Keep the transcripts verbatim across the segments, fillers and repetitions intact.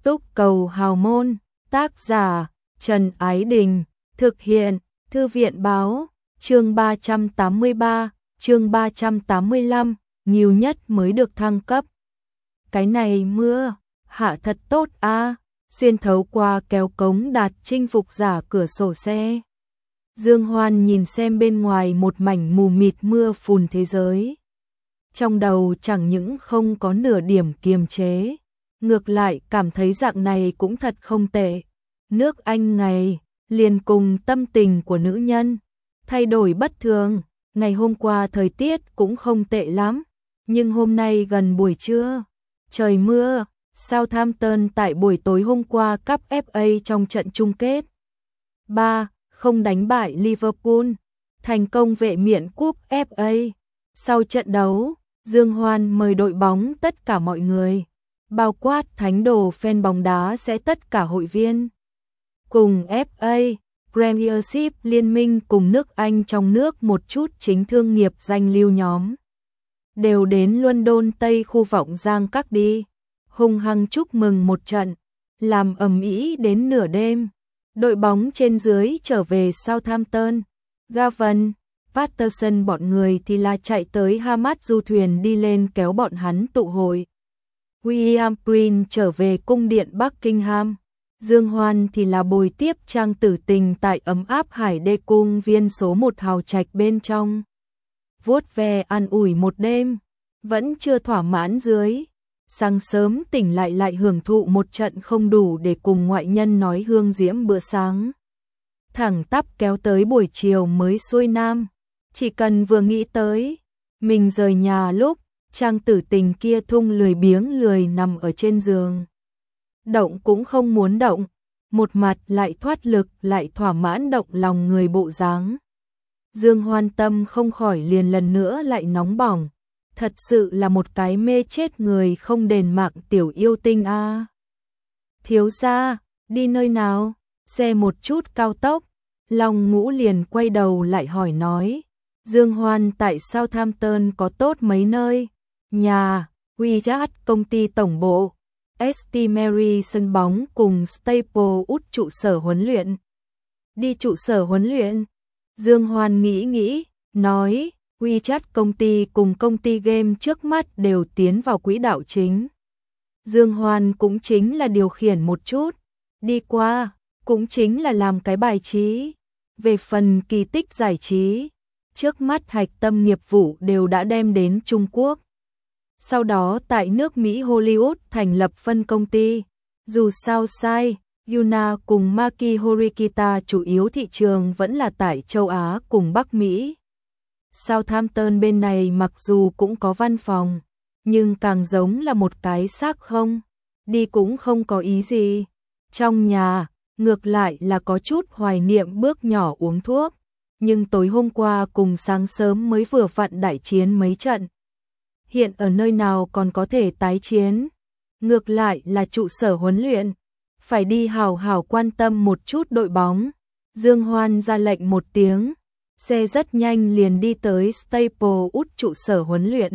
Túc cầu hào môn, tác giả Trần Ái Đình, thực hiện Thư viện báo, chương ba trăm tám mươi ba, chương ba trăm tám mươi lăm, nhiều nhất mới được thăng cấp. Cái này mưa, hạ thật tốt a, à, xuyên thấu qua kéo cống đạt chinh phục giả cửa sổ xe. Dương Hoan nhìn xem bên ngoài một mảnh mù mịt mưa phùn thế giới. Trong đầu chẳng những không có nửa điểm kiềm chế, ngược lại cảm thấy dạng này cũng thật không tệ. Nước Anh ngày, liền cùng tâm tình của nữ nhân, thay đổi bất thường. Ngày hôm qua thời tiết cũng không tệ lắm, nhưng hôm nay gần buổi trưa, trời mưa. Southampton tại buổi tối hôm qua cúp ép a trong trận chung kết ba không đánh bại Liverpool, thành công vệ miện cúp ép a. Sau trận đấu, Dương Hoan mời đội bóng tất cả mọi người, bao quát thánh đồ fan bóng đá sẽ tất cả hội viên, cùng ép a, Premiership liên minh cùng nước Anh trong nước một chút chính thương nghiệp danh lưu nhóm, đều đến London Tây khu vọng giang các đi, hung hăng chúc mừng một trận, làm ầm ĩ đến nửa đêm. Đội bóng trên dưới trở về Southampton, Gavin, Patterson bọn người thì là chạy tới Hamad du thuyền đi lên kéo bọn hắn tụ hội. William Prince trở về cung điện Buckingham, Dương Hoan thì là bồi tiếp trang tử tình tại ấm áp Hải Đê cung viên số một hào trạch bên trong. Vuốt ve an ủi một đêm, vẫn chưa thỏa mãn dưới. Sáng sớm tỉnh lại lại hưởng thụ một trận không đủ để cùng ngoại nhân nói hương diễm bữa sáng. Thẳng tắp kéo tới buổi chiều mới xuôi nam. Chỉ cần vừa nghĩ tới, mình rời nhà lúc, trang tử tình kia thung lười biếng lười nằm ở trên giường. Động cũng không muốn động, một mặt lại thoát lực lại thỏa mãn động lòng người bộ dáng. Dương Hoan tâm không khỏi liền lần nữa lại nóng bỏng. Thật sự là một cái mê chết người không đền mạng tiểu yêu tinh a. À. Thiếu gia, đi nơi nào? Xe một chút cao tốc. Long Ngũ liền quay đầu lại hỏi nói. Dương Hoan tại Southampton có tốt mấy nơi? Nhà, WeChat công ty tổng bộ, ét tê Mary sân bóng cùng Staple út trụ sở huấn luyện. Đi trụ sở huấn luyện? Dương Hoan nghĩ nghĩ, nói. WeChat công ty cùng công ty game trước mắt đều tiến vào quỹ đạo chính. Dương Hoan cũng chính là điều khiển một chút, đi qua, cũng chính là làm cái bài trí. Về phần kỳ tích giải trí, trước mắt hạch tâm nghiệp vụ đều đã đem đến Trung Quốc. Sau đó tại nước Mỹ Hollywood thành lập phân công ty, dù sao sai, Yuna cùng Maki Horikita chủ yếu thị trường vẫn là tại châu Á cùng Bắc Mỹ. Southampton bên này mặc dù cũng có văn phòng, nhưng càng giống là một cái xác không, đi cũng không có ý gì. Trong nhà, ngược lại là có chút hoài niệm bước nhỏ uống thuốc, nhưng tối hôm qua cùng sáng sớm mới vừa vặn đại chiến mấy trận. Hiện ở nơi nào còn có thể tái chiến, ngược lại là trụ sở huấn luyện, phải đi hào hào quan tâm một chút đội bóng. Dương Hoan ra lệnh một tiếng. Xe rất nhanh liền đi tới Staple út trụ sở huấn luyện.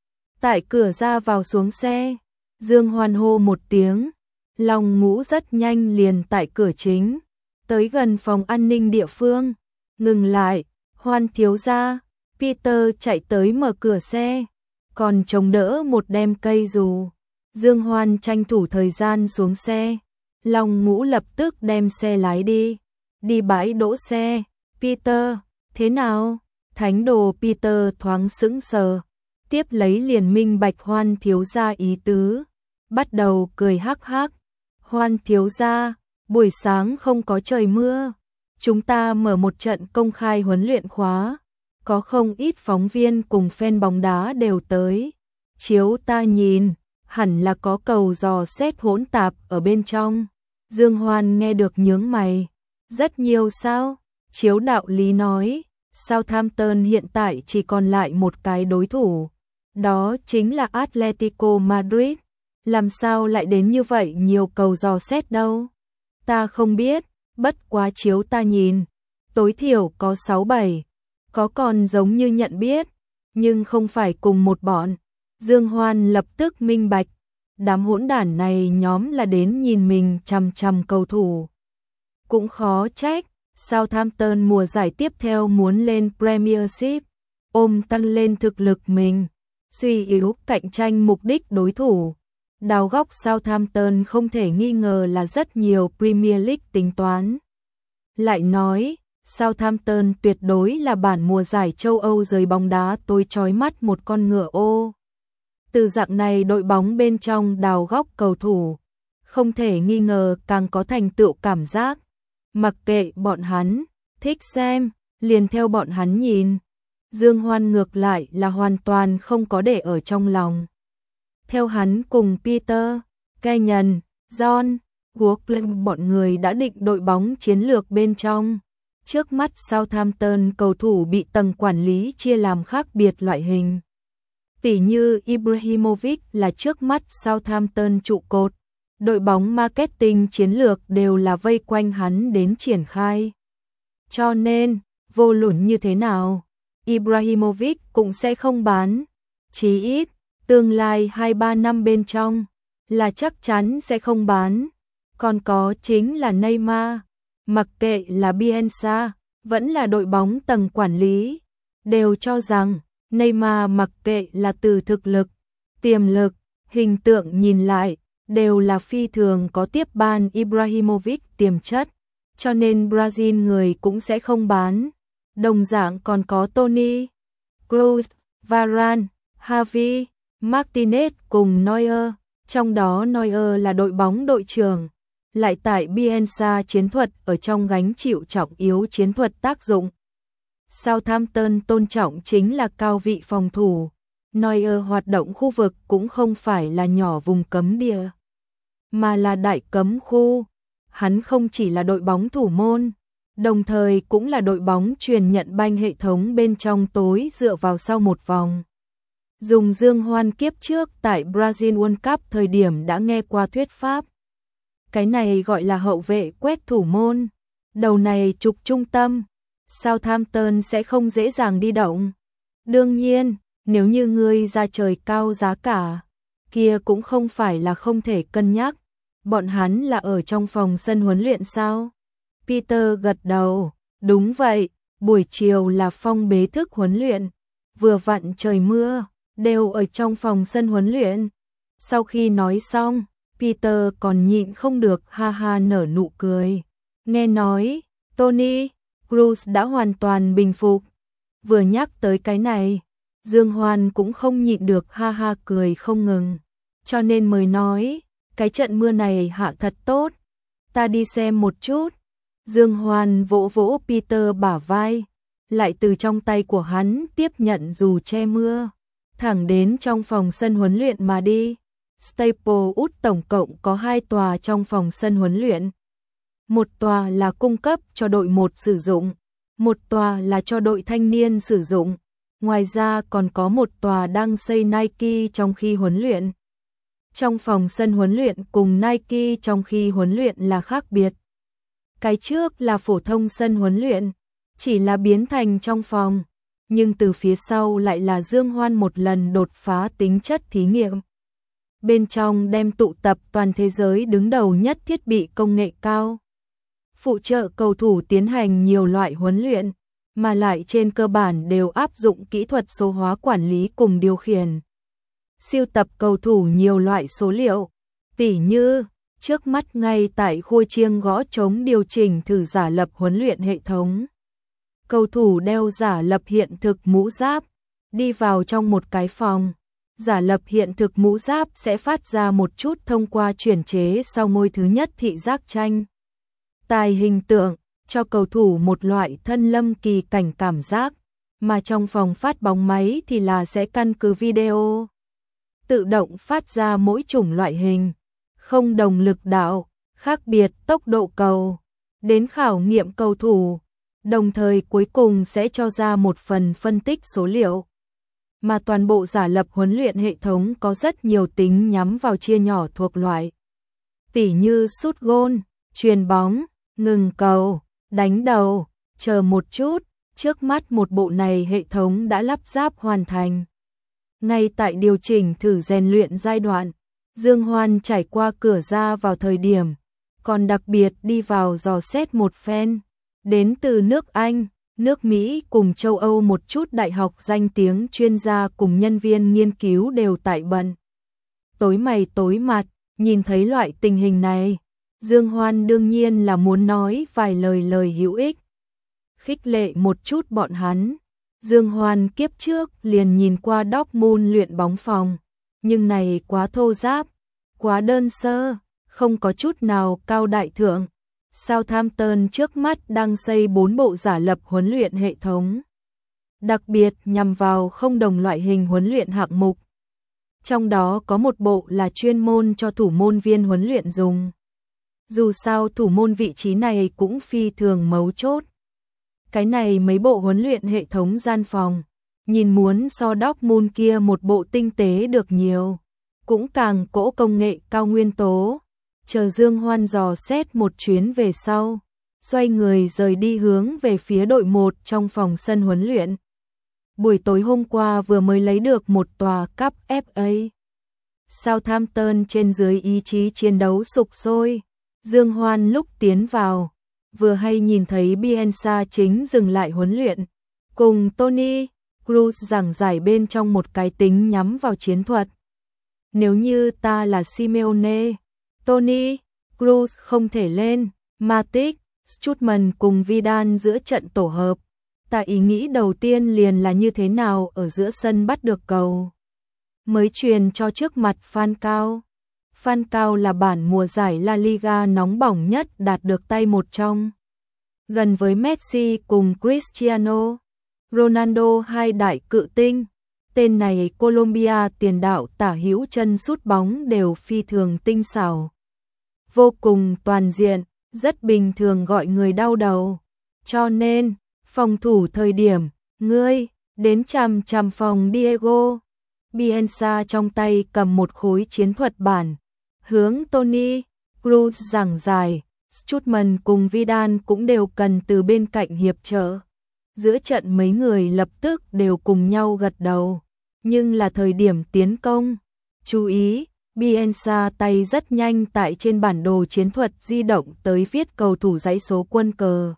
Tại cửa ra vào xuống xe, Dương Hoan hô một tiếng, Long Ngũ rất nhanh liền tại cửa chính, tới gần phòng an ninh địa phương, ngừng lại, Hoan thiếu gia, Peter chạy tới mở cửa xe, còn chống đỡ một đem cây dù. Dương Hoan tranh thủ thời gian xuống xe, Long Ngũ lập tức đem xe lái đi, đi bãi đỗ xe. Peter, thế nào? Thánh đồ Peter thoáng sững sờ, tiếp lấy liền minh bạch Hoan thiếu gia ý tứ, bắt đầu cười hắc hắc. Hoan thiếu gia, buổi sáng không có trời mưa, chúng ta mở một trận công khai huấn luyện khóa, có không ít phóng viên cùng fan bóng đá đều tới. Chiếu ta nhìn, hẳn là có cầu dò xét hỗn tạp ở bên trong. Dương Hoan nghe được nhướng mày, rất nhiều sao? Chiếu đạo lý nói, Southampton hiện tại chỉ còn lại một cái đối thủ, đó chính là Atletico Madrid, làm sao lại đến như vậy nhiều cầu dò xét đâu? Ta không biết, bất quá chiếu ta nhìn, tối thiểu có sáu bảy, có còn giống như nhận biết, nhưng không phải cùng một bọn. Dương Hoan lập tức minh bạch, đám hỗn đản này nhóm là đến nhìn mình chằm chằm cầu thủ. Cũng khó trách, Southampton mùa giải tiếp theo muốn lên Premiership, ôm tăng lên thực lực mình, suy yếu cạnh tranh mục đích đối thủ. Đào góc Southampton không thể nghi ngờ là rất nhiều Premier League tính toán. Lại nói, Southampton tuyệt đối là bản mùa giải châu Âu giới bóng đá tối chói mắt một con ngựa ô. Từ dạng này đội bóng bên trong đào góc cầu thủ, không thể nghi ngờ càng có thành tựu cảm giác. Mặc kệ bọn hắn, thích xem, liền theo bọn hắn nhìn. Dương Hoan ngược lại là hoàn toàn không có để ở trong lòng. Theo hắn cùng Peter, Kenyon, John, Walker bọn người đã định đội bóng chiến lược bên trong. Trước mắt Southampton cầu thủ bị tầng quản lý chia làm khác biệt loại hình. Tỷ như Ibrahimovic là trước mắt Southampton trụ cột, đội bóng marketing chiến lược đều là vây quanh hắn đến triển khai. Cho nên, vô luận như thế nào, Ibrahimovic cũng sẽ không bán. Chí ít, tương lai hai ba năm bên trong, là chắc chắn sẽ không bán. Còn có chính là Neymar, mặc kệ là Bielsa, vẫn là đội bóng tầng quản lý, đều cho rằng Neymar mặc kệ là từ thực lực, tiềm lực, hình tượng nhìn lại, đều là phi thường có tiếp ban Ibrahimovic tiềm chất, cho nên Brazil người cũng sẽ không bán. Đồng dạng còn có Toni, Kroos, Varane, Xavi, Martinez cùng Neuer, trong đó Neuer là đội bóng đội trưởng, lại tại Bielsa chiến thuật ở trong gánh chịu trọng yếu chiến thuật tác dụng. Southampton tôn trọng chính là cao vị phòng thủ, Neuer hoạt động khu vực cũng không phải là nhỏ vùng cấm địa, mà là đại cấm khu. Hắn không chỉ là đội bóng thủ môn, đồng thời cũng là đội bóng truyền nhận banh hệ thống bên trong tối dựa vào sau một vòng. Dùng Dương Hoan kiếp trước tại Brazil World Cup thời điểm đã nghe qua thuyết pháp. Cái này gọi là hậu vệ quét thủ môn, đầu này trục trung tâm, Southampton sẽ không dễ dàng đi động. Đương nhiên, nếu như ngươi ra trời cao giá cả, kia cũng không phải là không thể cân nhắc. Bọn hắn là ở trong phòng sân huấn luyện sao? Peter gật đầu, đúng vậy, buổi chiều là phong bế thức huấn luyện, vừa vặn trời mưa, đều ở trong phòng sân huấn luyện. Sau khi nói xong, Peter còn nhịn không được ha ha nở nụ cười. Nghe nói, Toni, Kroos đã hoàn toàn bình phục. Vừa nhắc tới cái này, Dương Hoan cũng không nhịn được ha ha cười không ngừng. Cho nên mới nói, cái trận mưa này hạ thật tốt, ta đi xem một chút. Dương Hoan vỗ vỗ Peter bả vai, lại từ trong tay của hắn tiếp nhận dù che mưa, thẳng đến trong phòng sân huấn luyện mà đi. Staplewood tổng cộng có hai tòa trong phòng sân huấn luyện. Một tòa là cung cấp cho đội một sử dụng, một tòa là cho đội thanh niên sử dụng. Ngoài ra còn có một tòa đang xây Nike trong khi huấn luyện. Trong phòng sân huấn luyện cùng Nike trong khi huấn luyện là khác biệt. Cái trước là phổ thông sân huấn luyện, chỉ là biến thành trong phòng, nhưng từ phía sau lại là Dương Hoan một lần đột phá tính chất thí nghiệm. Bên trong đem tụ tập toàn thế giới đứng đầu nhất thiết bị công nghệ cao, phụ trợ cầu thủ tiến hành nhiều loại huấn luyện, mà lại trên cơ bản đều áp dụng kỹ thuật số hóa quản lý cùng điều khiển. Siêu tập cầu thủ nhiều loại số liệu, tỉ như trước mắt ngay tại khôi chiêng gõ trống điều chỉnh thử giả lập huấn luyện hệ thống. Cầu thủ đeo giả lập hiện thực mũ giáp, đi vào trong một cái phòng. Giả lập hiện thực mũ giáp sẽ phát ra một chút thông qua chuyển chế sau ngôi thứ nhất thị giác tranh tài hình tượng, cho cầu thủ một loại thân lâm kỳ cảnh cảm giác, mà trong phòng phát bóng máy thì là sẽ căn cứ video tự động phát ra mỗi chủng loại hình, không đồng lực đạo, khác biệt tốc độ cầu, đến khảo nghiệm cầu thủ, đồng thời cuối cùng sẽ cho ra một phần phân tích số liệu. Mà toàn bộ giả lập huấn luyện hệ thống có rất nhiều tính nhắm vào chia nhỏ thuộc loại. Tỉ như sút gôn, chuyền bóng, ngừng cầu, đánh đầu, chờ một chút, trước mắt một bộ này hệ thống đã lắp ráp hoàn thành. Ngay tại điều chỉnh thử rèn luyện giai đoạn, Dương Hoan trải qua cửa ra vào thời điểm, còn đặc biệt đi vào dò xét một phen, đến từ nước Anh, nước Mỹ cùng châu Âu một chút đại học danh tiếng chuyên gia cùng nhân viên nghiên cứu đều tại bận. Tối mày tối mặt, nhìn thấy loại tình hình này, Dương Hoan đương nhiên là muốn nói vài lời lời hữu ích, khích lệ một chút bọn hắn. Dương Hoan kiếp trước liền nhìn qua Dortmund luyện bóng phòng, nhưng này quá thô ráp, quá đơn sơ, không có chút nào cao đại thượng. Southampton trước mắt đang xây bốn bộ giả lập huấn luyện hệ thống, đặc biệt nhằm vào không đồng loại hình huấn luyện hạng mục. Trong đó có một bộ là chuyên môn cho thủ môn viên huấn luyện dùng. Dù sao thủ môn vị trí này cũng phi thường mấu chốt. Cái này mấy bộ huấn luyện hệ thống gian phòng, nhìn muốn so Dortmund kia một bộ tinh tế được nhiều, cũng càng cỗ công nghệ cao nguyên tố. Chờ Dương Hoan dò xét một chuyến về sau, xoay người rời đi hướng về phía đội một trong phòng sân huấn luyện. Buổi tối hôm qua vừa mới lấy được một tòa cúp ép a. Southampton trên dưới ý chí chiến đấu sục sôi. Dương Hoan lúc tiến vào, vừa hay nhìn thấy Bielsa chính dừng lại huấn luyện, cùng Tony Cruz giảng giải bên trong một cái tính nhắm vào chiến thuật. Nếu như ta là Simeone, Tony Cruz không thể lên, Matic, Schumann cùng Vidal giữa trận tổ hợp. Ta ý nghĩ đầu tiên liền là như thế nào ở giữa sân bắt được cầu. Mới truyền cho trước mặt Falcao. Falcao là bản mùa giải La Liga nóng bỏng nhất đạt được tay một trong. Gần với Messi cùng Cristiano Ronaldo hai đại cự tinh. Tên này Colombia tiền đạo tả hữu chân sút bóng đều phi thường tinh xảo. Vô cùng toàn diện, rất bình thường gọi người đau đầu. Cho nên, phòng thủ thời điểm, ngươi, đến chằm chằm phòng Diego. Bielsa trong tay cầm một khối chiến thuật bản, hướng Tony Cruz giảng giải, Schumann cùng Vidal cũng đều cần từ bên cạnh hiệp trợ. Giữa trận mấy người lập tức đều cùng nhau gật đầu, nhưng là thời điểm tiến công. Chú ý, Bielsa tay rất nhanh tại trên bản đồ chiến thuật di động tới viết cầu thủ dãy số quân cờ.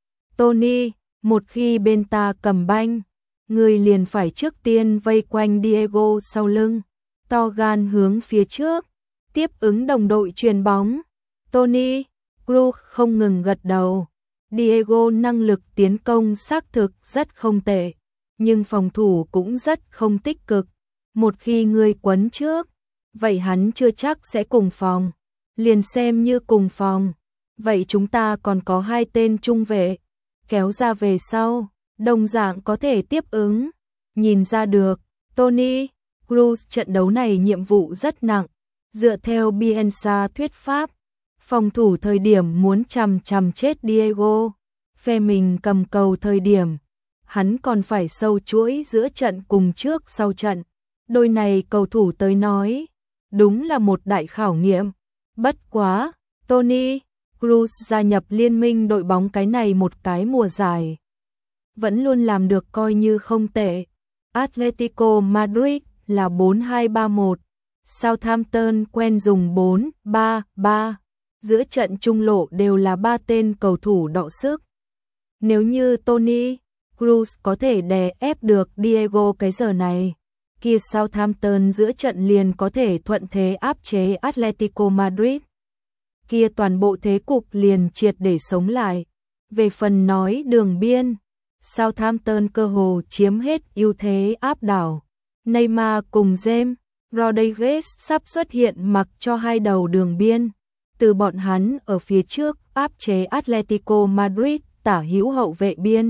Tony, một khi bên ta cầm banh, người liền phải trước tiên vây quanh Diego sau lưng, to gan hướng phía trước, tiếp ứng đồng đội chuyền bóng. Tony Cruz không ngừng gật đầu. Diego năng lực tiến công xác thực rất không tệ, nhưng phòng thủ cũng rất không tích cực. Một khi người quấn trước, vậy hắn chưa chắc sẽ cùng phòng. Liền xem như cùng phòng, vậy chúng ta còn có hai tên trung vệ, kéo ra về sau, đồng dạng có thể tiếp ứng. Nhìn ra được, Tony Cruz trận đấu này nhiệm vụ rất nặng. Dựa theo Bielsa thuyết pháp, phòng thủ thời điểm muốn chằm chằm chết Diego, phe mình cầm cầu thời điểm, hắn còn phải sâu chuỗi giữa trận cùng trước sau trận. Đôi này cầu thủ tới nói, đúng là một đại khảo nghiệm. Bất quá, Tony Cruz gia nhập liên minh đội bóng cái này một cái mùa giải, vẫn luôn làm được coi như không tệ. Atletico Madrid là bốn hai ba một, Southampton quen dùng bốn ba ba, giữa trận trung lộ đều là ba tên cầu thủ đọ sức. Nếu như Tony Cruz có thể đè ép được Diego cái giờ này, kia Southampton giữa trận liền có thể thuận thế áp chế Atletico Madrid. Kia toàn bộ thế cục liền triệt để sống lại. Về phần nói đường biên, Southampton cơ hồ chiếm hết ưu thế áp đảo. Neymar cùng James Rodriguez sắp xuất hiện mặc cho hai đầu đường biên, từ bọn hắn ở phía trước áp chế Atletico Madrid tả hữu hậu vệ biên.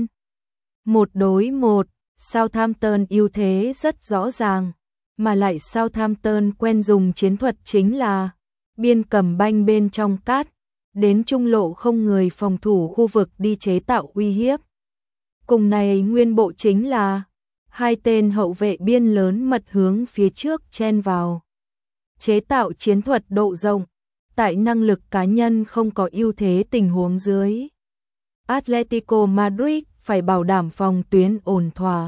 Một đối một, Southampton ưu thế rất rõ ràng, mà lại Southampton quen dùng chiến thuật chính là biên cầm banh bên trong cát, đến trung lộ không người phòng thủ khu vực đi chế tạo uy hiếp. Cùng này nguyên bộ chính là hai tên hậu vệ biên lớn mật hướng phía trước chen vào, chế tạo chiến thuật độ rộng, tại năng lực cá nhân không có ưu thế tình huống dưới. Atletico Madrid phải bảo đảm phòng tuyến ổn thỏa,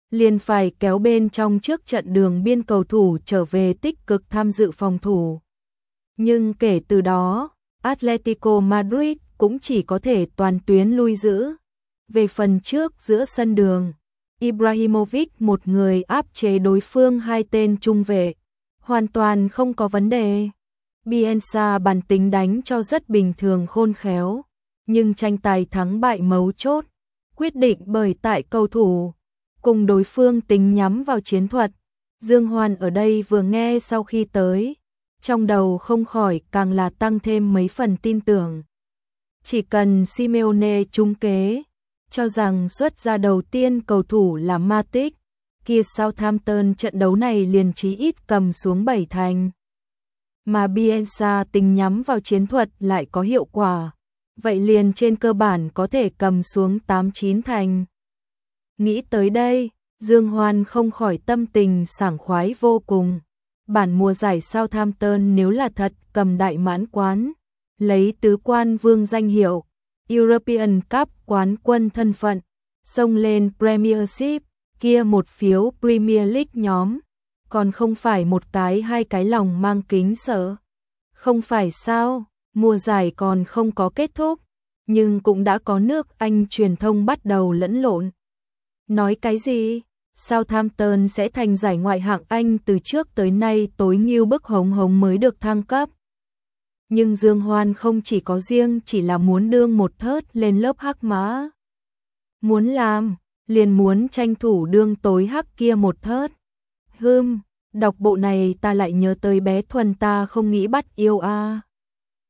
liền phải kéo bên trong trước trận đường biên cầu thủ trở về tích cực tham dự phòng thủ. Nhưng kể từ đó, Atletico Madrid cũng chỉ có thể toàn tuyến lui giữ. Về phần trước giữa sân đường, Ibrahimovic một người áp chế đối phương hai tên trung vệ, hoàn toàn không có vấn đề. Bielsa bản tính đánh cho rất bình thường khôn khéo, nhưng tranh tài thắng bại mấu chốt, quyết định bởi tại cầu thủ, cùng đối phương tính nhắm vào chiến thuật. Dương Hoan ở đây vừa nghe sau khi tới, trong đầu không khỏi càng là tăng thêm mấy phần tin tưởng. Chỉ cần Simeone trúng kế, cho rằng xuất ra đầu tiên cầu thủ là Matic, kia Southampton trận đấu này liền chí ít cầm xuống bảy thành. Mà Bielsa tính nhắm vào chiến thuật lại có hiệu quả, vậy liền trên cơ bản có thể cầm xuống tám chín thành. Nghĩ tới đây, Dương Hoan không khỏi tâm tình sảng khoái vô cùng. Bản mùa giải Southampton nếu là thật cầm đại mãn quán, lấy tứ quan vương danh hiệu, European Cup quán quân thân phận, xông lên Premiership, kia một phiếu Premier League nhóm, còn không phải một cái hai cái lòng mang kính sợ. Không phải sao, mùa giải còn không có kết thúc, nhưng cũng đã có nước Anh truyền thông bắt đầu lẫn lộn. Nói cái gì? Southampton sẽ thành giải ngoại hạng Anh từ trước tới nay tối nghiêu bức hống hống mới được thăng cấp. Nhưng Dương Hoan không chỉ có riêng chỉ là muốn đương một thớt lên lớp hắc mã. Muốn làm, liền muốn tranh thủ đương tối hắc kia một thớt. Hừm, đọc bộ này ta lại nhớ tới bé Thuần ta không nghĩ bắt yêu a. À.